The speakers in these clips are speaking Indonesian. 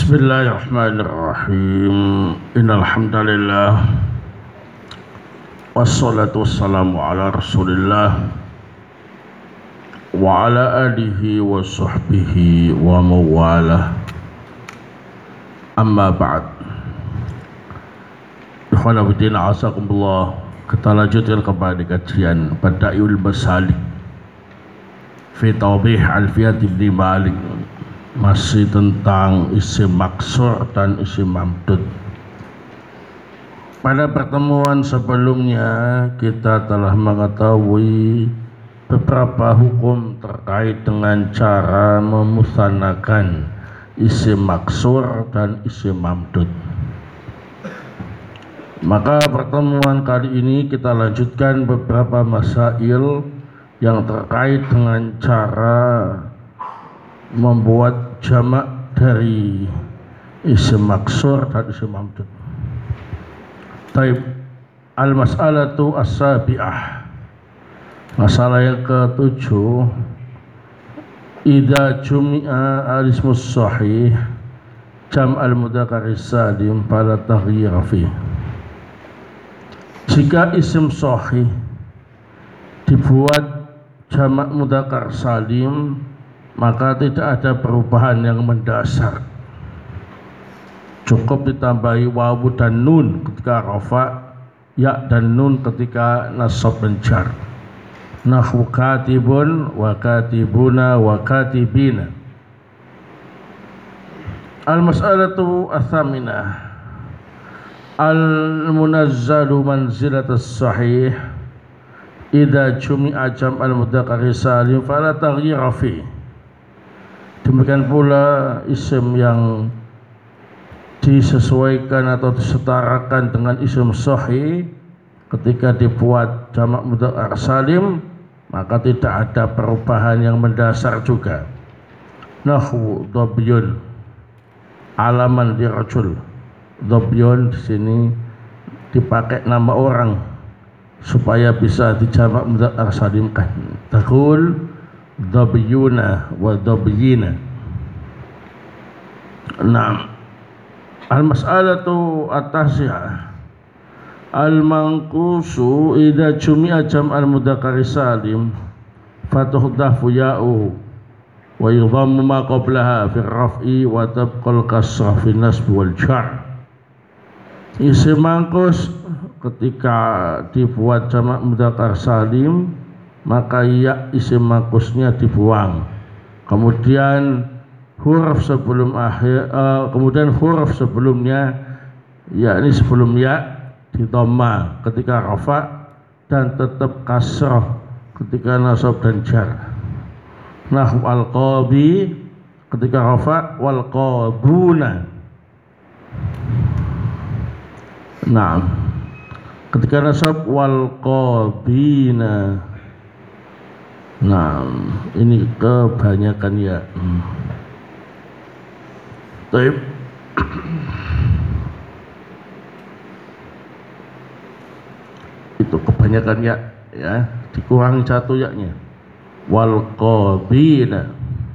Bismillahirrahmanirrahim. Innal hamdalillah wassalatu wassalamu ala Rasulillah wa ala alihi wa sahbihi wa mawalah. Amma ba'd. Ikhwan fillah, azakumullah. Kita lanjutkan kembali kajian Bada'iul Masalik fi Tawdih Alfiyat Ibn Malik, masih tentang isim maksur dan isim mamdud. Pada pertemuan sebelumnya kita telah mengetahui beberapa hukum terkait dengan cara memusanakan isim maksur dan isim mamdud. Maka pertemuan kali ini kita lanjutkan beberapa masail yang terkait dengan cara membuat jamak dari isim maksur dan isim mamdud. Taib, al-mas'alatu as-sabi'ah. Masalah yang ke-7, idza jumi'a al-ismus sahih jam' al-mudzakkar salim fala taghyira fi. Jika isim sahih dibuat jamak mudzakkar salim, maka tidak ada perubahan yang mendasar. Cukup ditambahi wawu dan nun ketika rafa, ya dan nun ketika nasab dan jar. Nahwu katibun wa katibuna wa katibina. Al-mas'alatu ats-tsaminah, al-munazzalu manzilatas sahih idza jumi'a jam'al mudzakkar salim fala taghyira fi. Demikian pula isim yang disesuaikan atau disetarakan dengan isim sahih ketika dibuat jamak mudzakkar salim, maka tidak ada perubahan yang mendasar juga. Nahwu dhabyun, alaman dirajul. Dhabyun di sini dipakai nama orang supaya bisa dijamak mudzakkar salimkan. Taqul dhabyuna wa dhabyina. Naam. Al-mas'alatu at-tasi'ah, al-manqusu idza jumi'a jam'al mudzakkar salim fatuhdhafu ya'u wa yudhammu ma qablaha fi raf'i wa tabqal kasrah fi nasb wal jar. Isim mangkus ketika dibuat jamak mudzakkar salim, maka ya isim mangkusnya dibuang, kemudian huruf sebelum kemudian huruf sebelumnya, yakni sebelum ya, didhamma ketika rafa dan tetap kasrah ketika nasab dan jar. Nahwu al-qabi ketika rafa, wal qabuna. Nah, ketika nasab wal qabina. Nah, ini kebanyakan ya. Taib. Itu kebanyakan ya, dikurangi satu ya-nya. Wal qabina.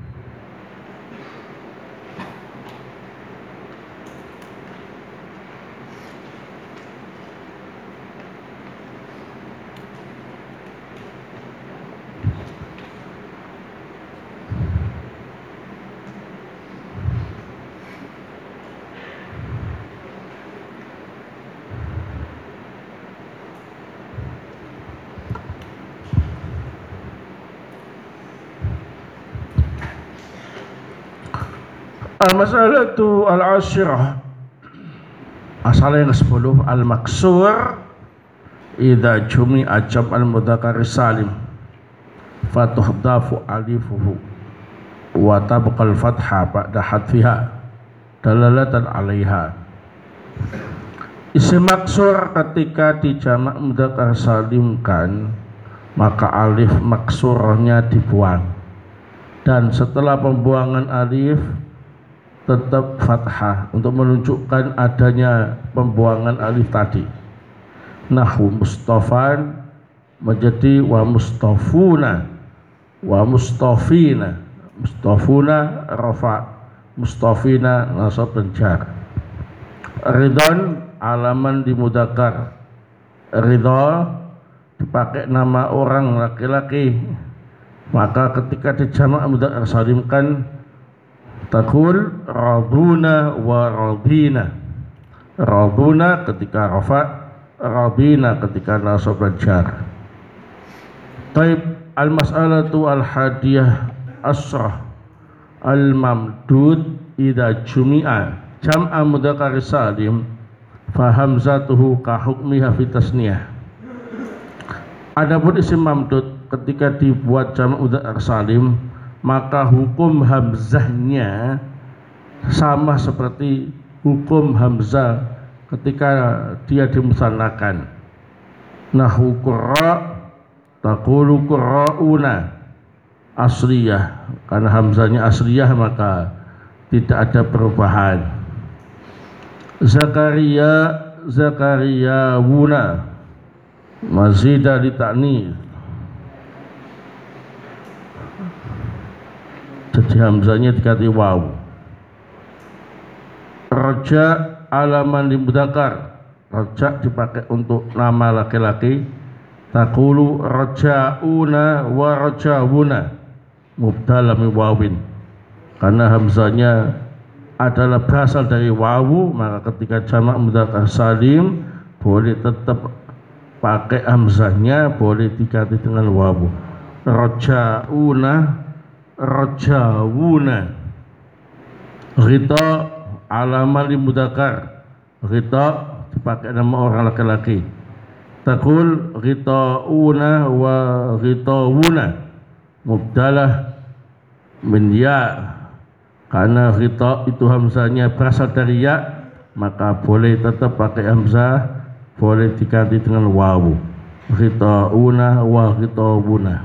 Al-mas'alatu al-ashirah, masalah yang ke-10, al-maksur idza jumi'a jam'al mudzakkar salim fatuhdhafu alifuhu wa tabqal fathah ba'da hadfiha dalalatan 'alaiha. Isim maksur ketika dijamak mudzakkar salimkan, maka alif maksurnya dibuang, dan setelah pembuangan alif tetap fathah untuk menunjukkan adanya pembuangan alif tadi. Nahwu mustafan menjadi wa mustafuna wa mustafina. Mustafuna rafa, mustafina nasab dan jar. Ridon alaman di mudzakkar. Ridho dipakai nama orang laki-laki, maka ketika dijamak mudzakkar salim kan taqul raduna wa radina. Raduna ketika rafa, radina ketika nasab dan jar. Taib al-mas'alatu al-hadiyah asrah al-mamdud idza jumi'a jam'a mudzakkar salim fa hamzatuhu ka hukmiha fi tasniyah. Adapun isim mamdud ketika dibuat jamak mudzakkar salim maka hukum hamzahnya sama seperti hukum hamzah ketika dia dimusannakan. Nahu qurra taqulu qurrauna asliyah, karena hamzahnya asliyah maka tidak ada perubahan. Zakaria Zakariyawuna mazida di ta'nits, jadi hamzahnya diganti waw. Raja alaman di mudzakkar, raja dipakai untuk nama laki-laki. Taqulu rajauna wa rajawuna mubdala min wawin, karena hamzahnya adalah berasal dari wawu, maka ketika jamak mudzakkar salim boleh tetap pakai hamzahnya, boleh diganti dengan wawu. Rajauna rajawuna. Ghita alaman li mudzakkar, ghita dipakai nama orang laki-laki. Taqul ghitauna wa ghitawuna mubdalah min ya, karena ghita itu hamzahnya berasal dari ya, maka boleh tetap pakai hamzah, boleh diganti dengan wawu. Ghitauna wa ghitawuna.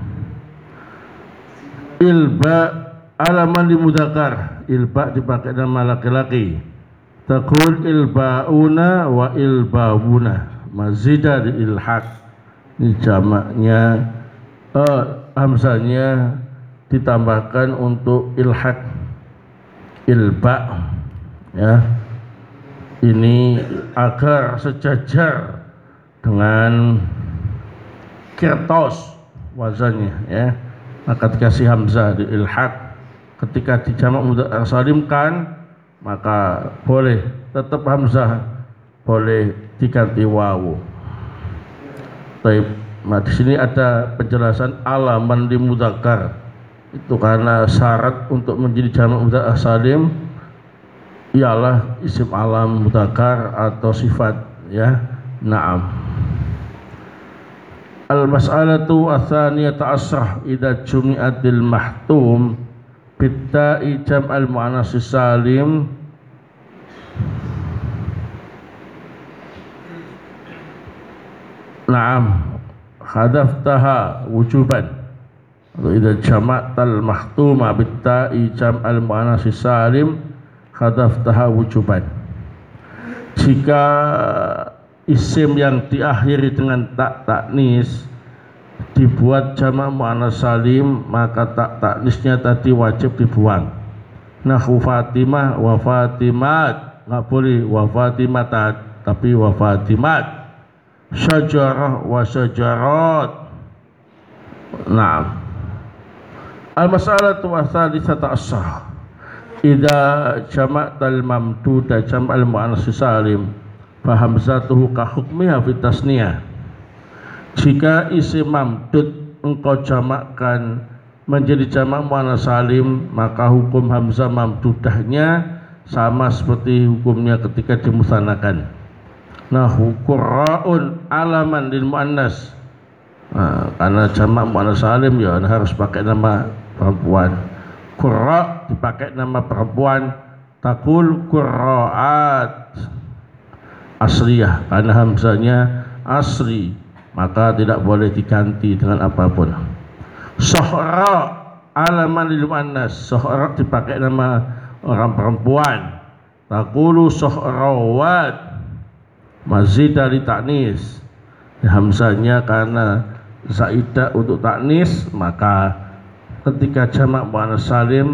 Ilba alaman li mudzakkar, ilba dipakai nama laki-laki. Taqul ilbauna wa ilbawuna mazida di ilhaq, ini jamaknya hamzahnya ditambahkan untuk ilhaq, ilba ya, ini agar sejajar dengan kirtos wazannya ya, maka dikasih hamzah di ilhaq. Ketika dijamak mudzakkar salim kan maka boleh tetap hamzah, boleh diganti wawu. Baik, nah di sini ada penjelasan alaman di mudzakkar. Itu karena syarat untuk menjadi jamak mudzakkar salim ialah isim alam mudzakkar atau sifat ya. Naam. Al-mas'alatu ats-tsaniyatu asrah idza jumi'atil mahtum bitta'i jam'al muannats salim. Naam, hadaftaha wujuban. Idza jama'tal mahtuma bitta'i jam'al muannats salim hadaftaha wujuban. Jika isim yang diakhiri dengan tak taknis dibuat jamak muannats salim, maka tak taknisnya tadi wajib dibuang. Nahu Fatimah wa Fatimat, nggak boleh wa Fatimatat, tapi wa Fatimat. Syajarah wa syajarat. Naam. Al-mas'alatu ats-tsalitsatu ashrah idza jama'tal mamduda jam'al muannats salim fa hamzatuhu ka hukmiha fi tasniyah. Jika isim mamdud engkau jamakkan menjadi jamak muannats salim, maka hukum hamzah mamdudahnya sama seperti hukumnya ketika dimusannakan. Nahu qurra'un alaman lil muannas. Nah, karena jamak muannats salim ya harus pakai nama perempuan. Qurra dipakai nama perempuan. Taqul qurra'at asliyah, karena hamzahnya asli, maka tidak boleh diganti dengan apapun. Sohra alaman lil muannas, sohra dipakai nama orang perempuan. Taqulu sohrawat mazida li ta'nis, hamzahnya karena zaidah untuk taknis, maka ketika jamak muannats salim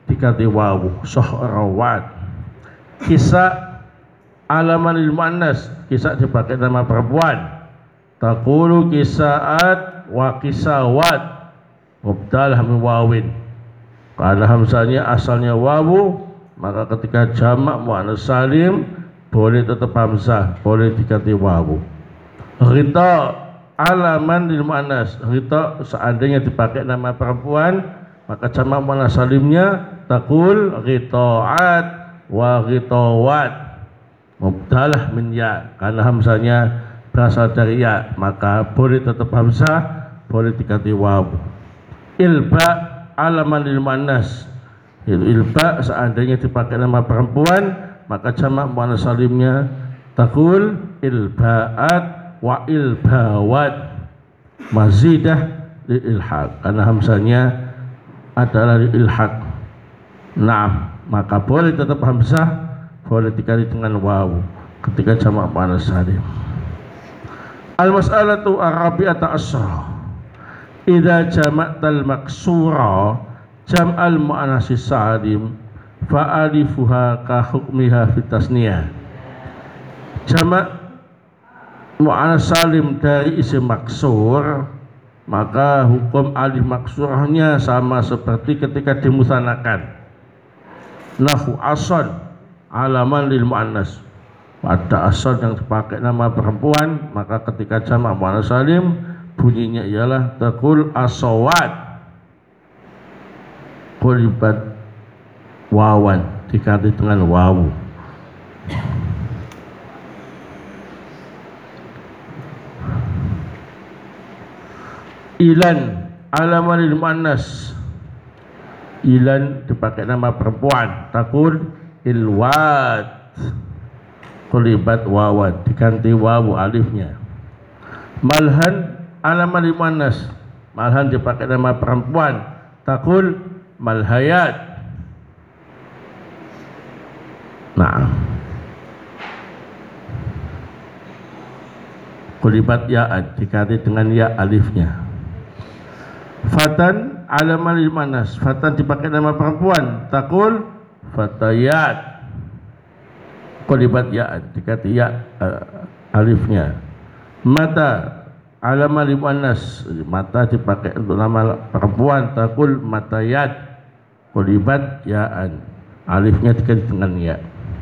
dikati wawu sohrawat. Kisah alaman lil muannas, kisah dipakai nama perempuan. Taqulu kisaat wa kisawat mubdalah min wawin. Karena hamzanya asalnya wawu, maka ketika jamak muannas salim boleh tetap hamzah, boleh diganti wawu. Ghita alaman lil muannas, ghita seandainya dipakai nama perempuan, maka jamak muannas salimnya taqul ghitaat wa ghitawat mubdalah min ya. Karena hamzanya berasal dari ya, maka boleh tetap hamzah, boleh diganti wawu. Ilba alaman lil muannas, ilba seandainya dipakai nama perempuan, maka jamak muannas salimnya taqul ilbaat wa ilbawat mazidah lil ilhaq. Karena hamzanya adalah lil ilhaq. Nah, maka boleh tetap hamzah, boleh diganti dengan wawu ketika jamak muannas salim. Al-mas'alatu ar-rabi'ata asyra. Idza jama'tal maksura jam'al muannas salim fa alifuha ka hukmiha fit tasniyah. Jamak muannas salim dari isim maksur, maka hukum alif maksurahnya sama seperti ketika dimusanakan. Nahu asad alaman lil muannas, pada asad yang dipakai nama perempuan, maka ketika jamak muannas salim bunyinya ialah taqul asawat qulibat wawan, diganti dengan wawu. Ilan alaman lil muannas, ilan dipakai nama perempuan, taqul ilwat qulibat wawan, diganti wawu alifnya. Malhan alaman lil muannas, malhan dipakai nama perempuan, taqul malhayat. Nah, qulibat ya'at, diganti dengan ya alifnya. Fatan alaman lil muannas, fatan dipakai nama perempuan, taqul fatayat qulibat ya'at, diganti ya alifnya. Mata alaman lil muannas, mata dipakai untuk nama perempuan, taqul matayat qulibat ya'an, alifnya diganti dengan ya.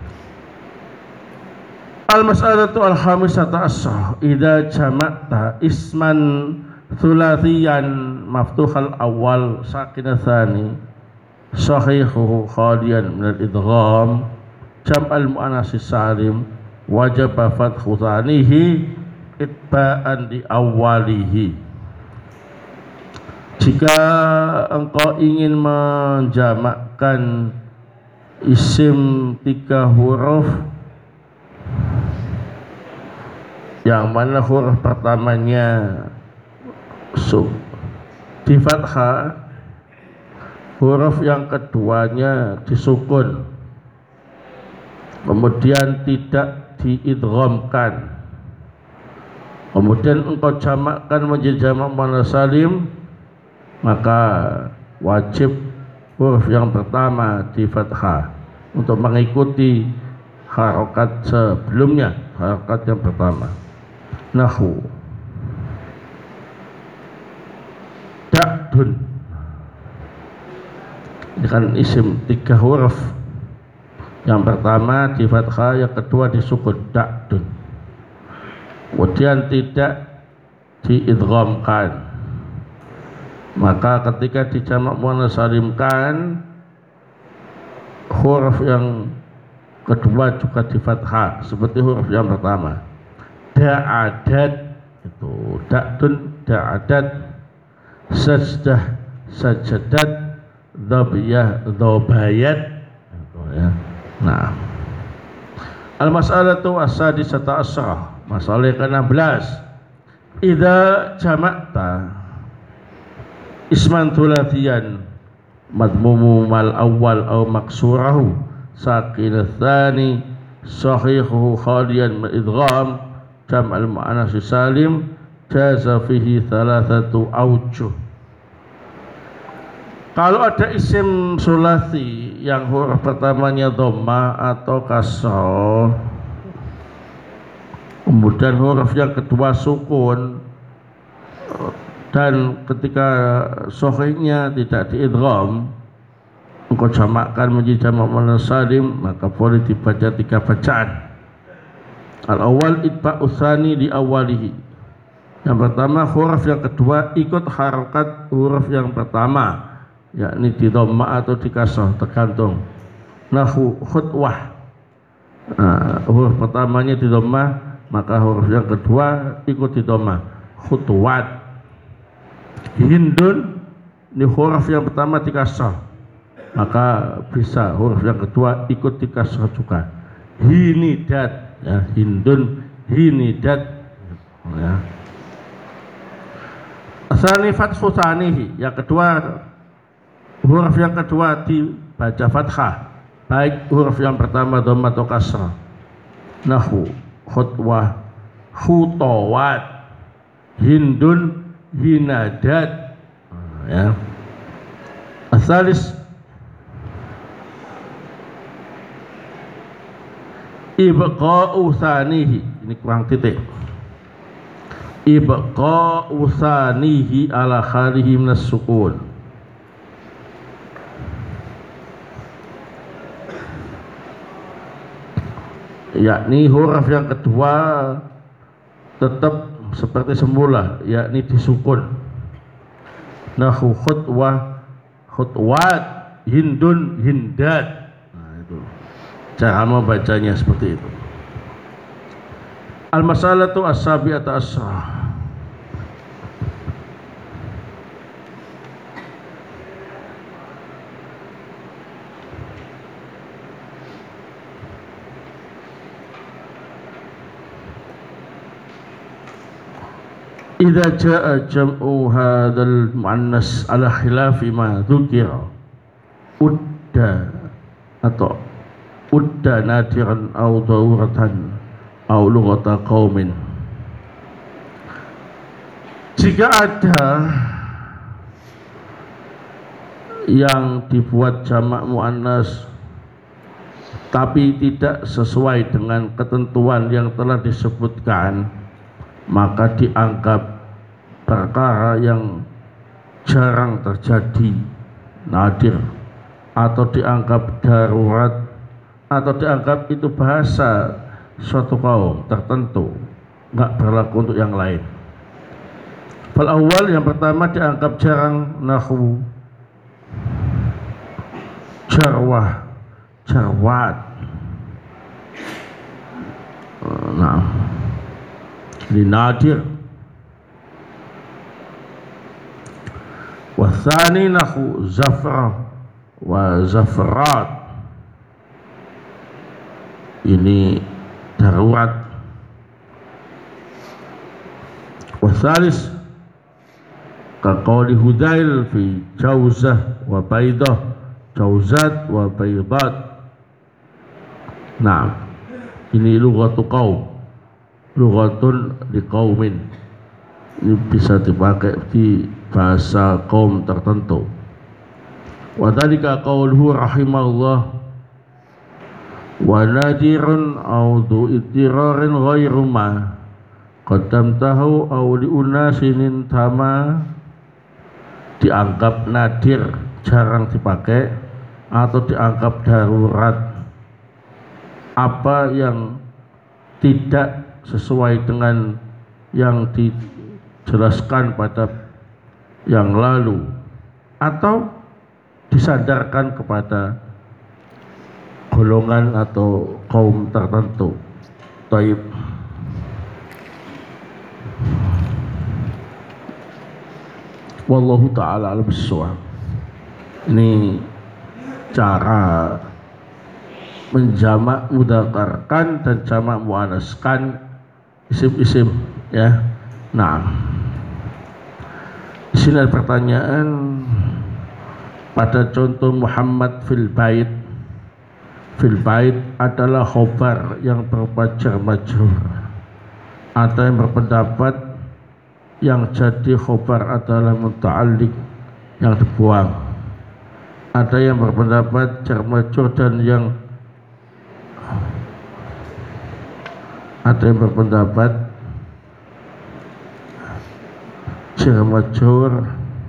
Al-mas'alatu al-khamisata asyra. Idza jama'ta isman thulathiyan maftuhal awal sakin tsani sahihuhu khaliyan min al-idgham jam'al muannas salim wajib fathu tsanihi itba'an di awalihi. Jika engkau ingin menjamakkan isim 3 huruf yang mana huruf pertamanya di fathah, huruf yang keduanya disukun, kemudian tidak diidghamkan, kemudian engkau jamakkan menjadi jamak muannas salim, maka wajib huruf yang pertama di fathah untuk mengikuti harokat sebelumnya, harokat yang pertama. Nahu da'dun, ini kan isim 3 huruf, yang pertama di fathah, yang kedua disukun, da'dun, kemudian tidak diidghamkan, maka ketika dijamak muannas salimkan huruf yang kedua juga di fathah seperti huruf yang pertama. Da'adat itu da'dun, da'adat, sajdah, sajadat, dhabiyah, dhabayat, ya. Nah, al-mas'alatu as-sadisata asyra, masalah ke-16. Idza jama'ta isman thulathiyan madmumu mal awal aw maksurahu sakin tsani sahihuhu khaliyan min idgham jam'al muannas salim jaza fihi thalathatu awjuh. Kalau ada isim sulasi yang huruf pertamanya dhammah atau kasroh, kemudian huruf yang kedua sukun, dan ketika sohihnya tidak diidgham, engkau jamakkan menjadi jamak muannas salim, maka boleh dibaca 3 bacaan. Al-awwal itba'u tsani di awalihi. Yang pertama, huruf yang kedua ikut harokat huruf yang pertama, yakni di dhammah atau di kasrah, tergantung. Nahu khutwah, huruf pertamanya di dhammah, maka huruf yang kedua ikut di dhammah, khutwat. Hindun, ini huruf yang pertama di kasrah, maka bisa huruf yang kedua ikut di kasrah juga. Hinidat, ya, hindun, hinidat, ya. Asani fathu tsanihi, yang kedua huruf yang kedua dibaca fathah, baik huruf yang pertama dhammah atau kasrah. Nahu khutwah, khutawat, hindun, hinadat, ya. Asalis ibqa'u tsanihi, ini kurang titik. Ibqa'u tsanihi ala khalihi minas sukun, yakni huruf yang kedua tetap seperti semula, yakni disukun. Nahu khutwah, khutwat, hindun, hindat. Nah, itu cara membacanya seperti itu. Al-masalatu as-sabi'atu asyrah. Idza jaa jam'u hadzal muannas ala khilafi ma dzukira udda atau udda nadiran au daruratan au lughata qaumin. Jika ada yang dibuat jamak muannas tapi tidak sesuai dengan ketentuan yang telah disebutkan, maka dianggap perkara yang jarang terjadi, nadir, atau dianggap darurat, atau dianggap itu bahasa suatu kaum tertentu, nggak berlaku untuk yang lain. Fal awal, yang pertama dianggap jarang, nahu jarwah, jarwat. Nah, ini nadir. Wathani nahu zafrah wa zafrat, ini darurat. Wathalis kaqauli Hudail fi jauzah wa baidah, jauzat wa baidat. Nah, ini lughatu qaum, lughatun liqaumin, ini bisa dipakai di bahasa kaum tertentu. Wa dzalika qauluhu rahimahullah wa nadirun au du ittirarin ghairu ma qaddamtahu au li unasin tama, dianggap nadir, jarang dipakai, atau dianggap darurat apa yang tidak sesuai dengan yang dijelaskan pada yang lalu, atau disandarkan kepada golongan atau kaum tertentu. Taib. Wallahu ta'ala alam bissawab. Ini cara menjamak mudzakarkan dan jamak muannaskan isim-isim, ya. Nah, di sini ada pertanyaan pada contoh Muhammad fil bait. Fil bait adalah khobar yang berupa jar majrur. Ada yang berpendapat yang jadi khobar adalah muta'alliq yang dibuang. Ada yang berpendapat jar majrur dan yang ada yang berpendapat jar majrur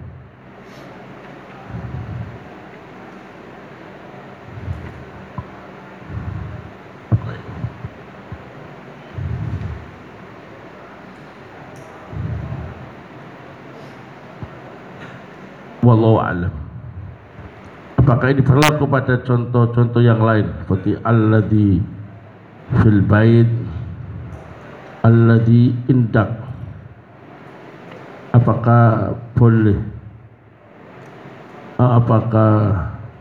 wallahu a'lam. Apakah ini berlaku pada contoh-contoh yang lain seperti alladzi fil bait, alladzi indak? Apakah boleh? Apakah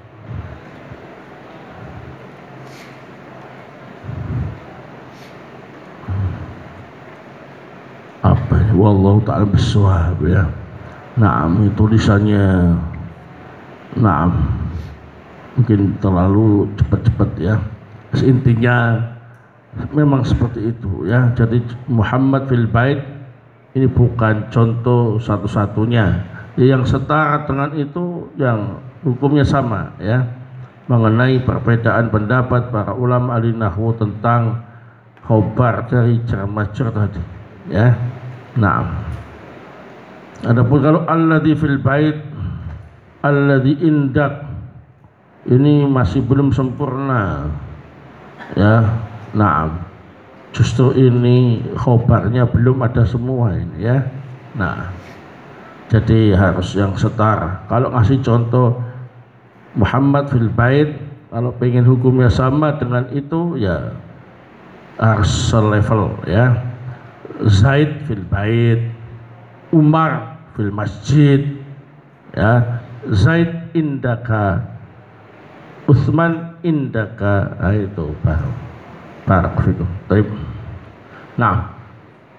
apa? Wallahu ta'ala bissawab ya. Naam, tulisannya naam mungkin terlalu cepat-cepat ya. Intinya memang seperti itu ya. Jadi Muhammad fil bait ini bukan contoh satu-satunya. Yang setara dengan itu yang hukumnya sama ya. Mengenai perbedaan pendapat para ulama ahli nahwu tentang khobar dari jar majrur tadi ya. Naam. Adapun kalau alladzi fil bait, alladzi indak, ini masih belum sempurna ya. Nah, justru ini khobarnya belum ada semua ini ya. Nah, jadi harus yang setara. Kalau ngasih contoh Muhammad fil bait, kalau pengen hukumnya sama dengan itu ya harus selevel ya. Zaid fil bait, Umar fil masjid ya, Zaid indaka, Utsman indaka, itu barakallahu fikum. Nah,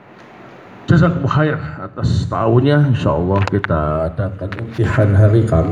jazakumullah khair atas tahunnya. Insyaallah kita adakan imtihan hari Kamis.